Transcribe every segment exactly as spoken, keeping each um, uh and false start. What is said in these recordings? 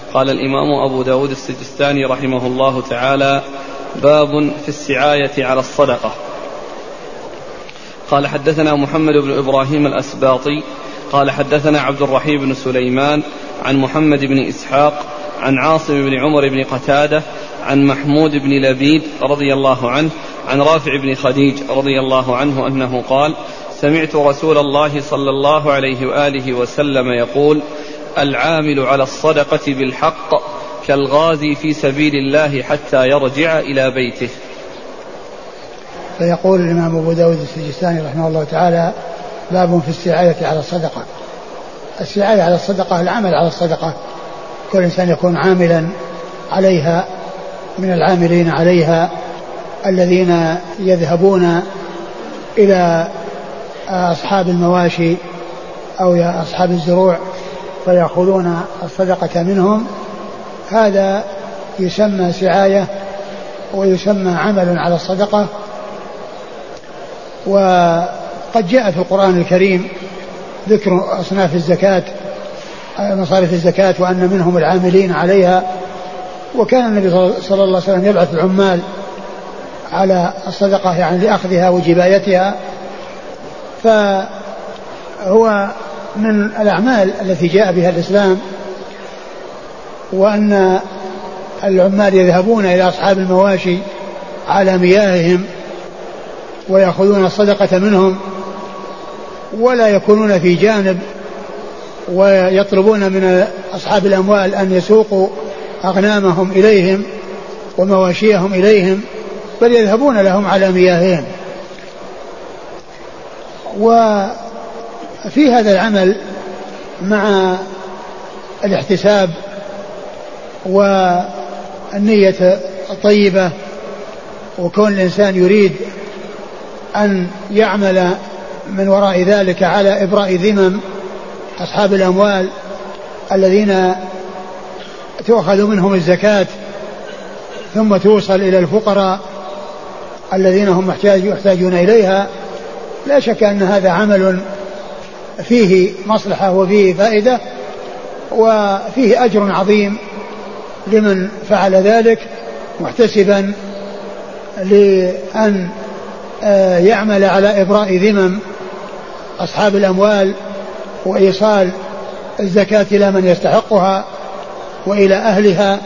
قال الإمام أبو داود السجستاني رحمه الله تعالى: باب في السعاية على الصدقة. قال حدثنا محمد بن إبراهيم الأسباطي قال حدثنا عبد الرحيم بن سليمان عن محمد بن إسحاق عن عاصم بن عمر بن قتادة عن محمود بن لبيد رضي الله عنه عن رافع بن خديج رضي الله عنه أنه قال: سمعت رسول الله صلى الله عليه وآله وسلم يقول: العامل على الصدقة بالحق كالغازي في سبيل الله حتى يرجع إلى بيته. فيقول الإمام أبو داود السجستاني رحمه الله تعالى: باب في السعاية على الصدقة. السعاية على الصدقة العمل على الصدقة، كل إنسان يكون عاملا عليها من العاملين عليها الذين يذهبون إلى أصحاب المواشي أو أصحاب الزروع فيأخذون الصدقة منهم، هذا يسمى سعاية ويسمى عمل على الصدقة. وقد جاء في القرآن الكريم ذكر أصناف الزكاة، مصارف الزكاة، وأن منهم العاملين عليها، وكان النبي صلى الله عليه وسلم يبعث العمال على الصدقة يعني لأخذها وجبايتها، فهو من الأعمال التي جاء بها الإسلام، وأن العمال يذهبون إلى أصحاب المواشي على مياههم ويأخذون الصدقة منهم، ولا يكونون في جانب ويطلبون من أصحاب الأموال أن يسوقوا أغنامهم إليهم ومواشيهم إليهم، بل يذهبون لهم على مياههم. وفي هذا العمل مع الاحتساب والنية الطيبة، وكون الإنسان يريد أن يعمل من وراء ذلك على إبراء ذمم أصحاب الأموال الذين تؤخذ منهم الزكاة ثم توصل إلى الفقراء الذين هم يحتاجون إليها. لا شك أن هذا عمل فيه مصلحة وفيه فائدة وفيه أجر عظيم لمن فعل ذلك محتسبا لأن يعمل على إبراء ذمم أصحاب الأموال وإيصال الزكاة إلى من يستحقها وإلى أهلها.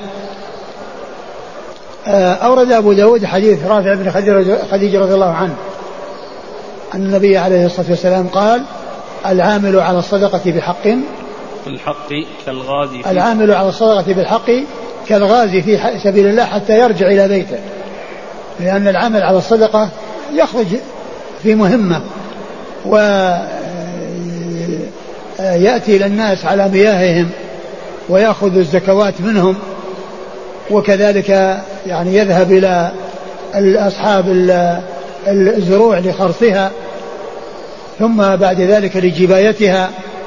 أورد أبو داود حديث رافع بن خديج رضي الله عنه أن النبي عليه الصلاة والسلام قال: العامل على الصدقة بحق بالحق كالغازي العامل على الصدقة بالحق كالغازي في سبيل الله حتى يرجع إلى بيته، لأن العمل على الصدقة يخرج في مهمة ويأتي للناس على مياههم ويأخذ الزكوات منهم، وكذلك يعني يذهب إلى أصحاب الزروع لخرصها ثم بعد ذلك لجبايتها.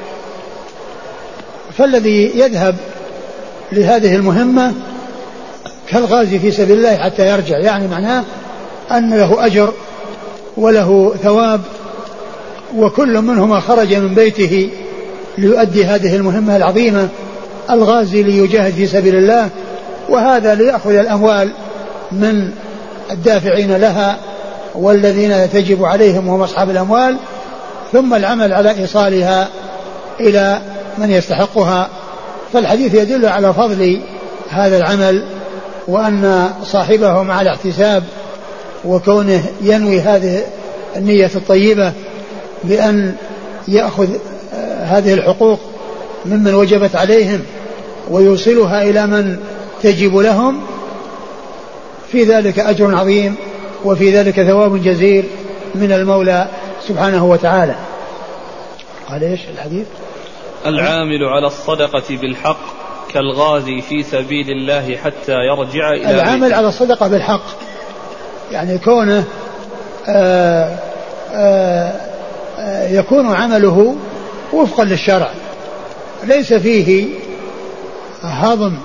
فالذي يذهب لهذه المهمة كالغازي في سبيل الله حتى يرجع، يعني معناه أن له أجر وله ثواب، وكل منهما خرج من بيته ليؤدي هذه المهمة العظيمة. الغازي ليجاهد في سبيل الله، وهذا ليأخذ الأموال من الدافعين لها والذين تجب عليهم وهم أصحاب الأموال، ثم العمل على إيصالها إلى من يستحقها. فالحديث يدل على فضل هذا العمل، وأن صاحبه مع الاحتساب وكونه ينوي هذه النية الطيبة بأن يأخذ هذه الحقوق ممن وجبت عليهم ويوصلها إلى من تجب لهم، في ذلك أجر عظيم وفي ذلك ثواب جزيل من المولى سبحانه وتعالى. قال إيش الحديث؟ العامل على الصدقة بالحق كالغازي في سبيل الله حتى يرجع إلى العامل بيته. على الصدقة بالحق يعني كونه آآ آآ يكون عمله وفقا للشرع، ليس فيه هضم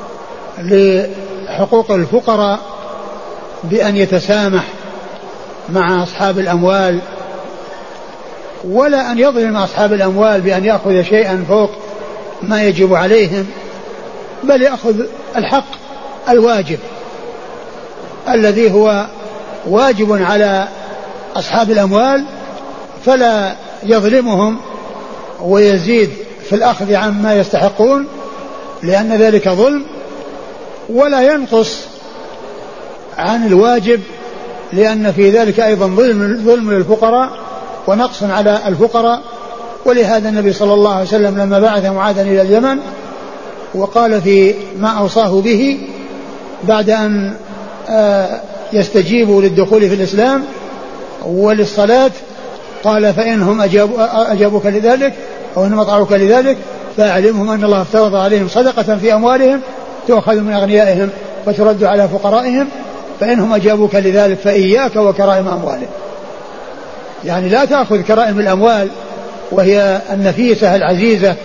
لحقوق الفقراء بأن يتسامح مع أصحاب الأموال، ولا أن يظلم أصحاب الأموال بأن يأخذ شيئا فوق ما يجب عليهم، بل يأخذ الحق الواجب الذي هو واجب على أصحاب الأموال، فلا يظلمهم ويزيد في الأخذ عما يستحقون لأن ذلك ظلم، ولا ينقص عن الواجب لأن في ذلك أيضا ظلم, ظلم للفقراء ونقص على الفقراء. ولهذا النبي صلى الله عليه وسلم لما بعث معاذا إلى اليمن وقال في ما أوصاه به بعد أن يستجيبوا للدخول في الإسلام وللصلاة قال فإنهم أجابوا أجابوك لذلك أو إنهم أطاعوك لذلك فأعلمهم أن الله افترض عليهم صدقة في أموالهم تؤخذ من أغنيائهم وترد على فقرائهم، فإنهم أجابوك لذلك فإياك وكرائم أموالهم. يعني لا تأخذ كرائم الأموال وهي النفيسة العزيزة،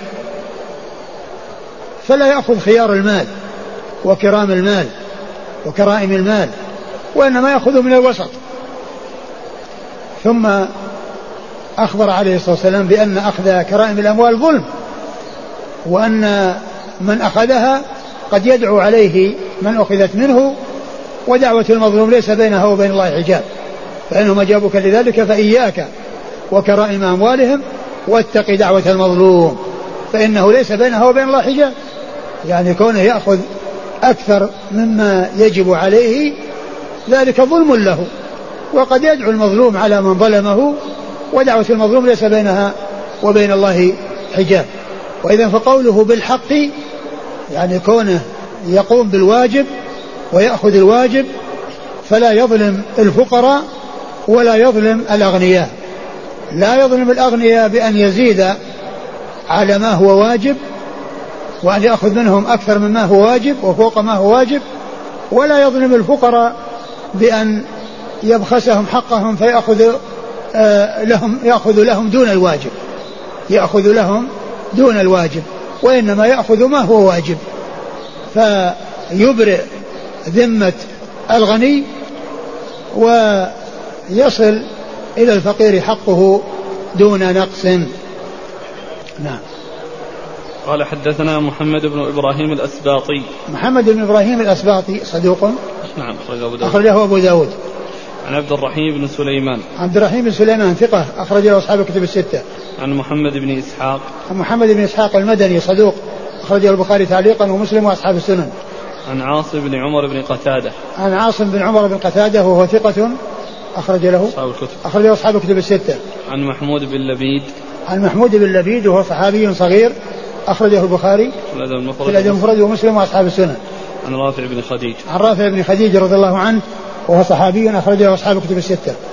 فلا يأخذ خيار المال وكرام المال وكرائم المال، وإنما يأخذ من الوسط. ثم أخبر عليه الصلاة والسلام بأن أخذ كرائم الأموال ظلم، وأن من أخذها قد يدعو عليه من أخذت منه، ودعوة المظلوم ليس بينها وبين الله حجاب، فإنهم أجابوك لذلك فإياك وكرائم أموالهم واتق دعوة المظلوم فإنه ليس بينها وبين الله حجاب. يعني كونه يأخذ أكثر مما يجب عليه ذلك ظلم له، وقد يدعو المظلوم على من ظلمه، ودعوة المظلوم ليس بينها وبين الله حجاب. وإذا فقوله بالحق يعني كونه يقوم بالواجب ويأخذ الواجب، فلا يظلم الفقراء ولا يظلم الأغنياء. لا يظلم الأغنياء بأن يزيد على ما هو واجب وأن يأخذ منهم أكثر مما هو واجب وفوق ما هو واجب، ولا يظلم الفقراء بأن يبخسهم حقهم فيأخذ آه لهم يأخذ لهم دون الواجب يأخذ لهم دون الواجب وإنما يأخذ ما هو واجب، فيبرئ ذمة الغني ويصل إلى الفقير حقه دون نقص. نعم. قال حدثنا محمد بن إبراهيم الأسباطي. محمد بن إبراهيم الأسباطي صدوق نعم أخرجه أبو داود. عن عبد الرحيم بن سليمان. عبد الرحيم بن سليمان ثقة أخرجه أصحاب الكتب الستة. عن محمد بن إسحاق. عن محمد بن إسحاق المدني صدوق أخرجه البخاري تعليقا ومسلم وأصحاب السنن. عن عاصم بن عمر بن قتادة. عن عاصم بن عمر بن قتادة وهو ثقة أخرج له أصحاب الكتب. أخرجه أصحاب الكتب الستة. عن محمود بن لبيد. عن محمود بن لبيد وهو صحابي صغير أخرجه البخاري في الأدب المفرد ومسلم وأصحاب السنن. عن رافع بن خديج. عن رافع بن خديج رضي الله عنه وهو صحابي أخرجه أصحاب الكتب الستة.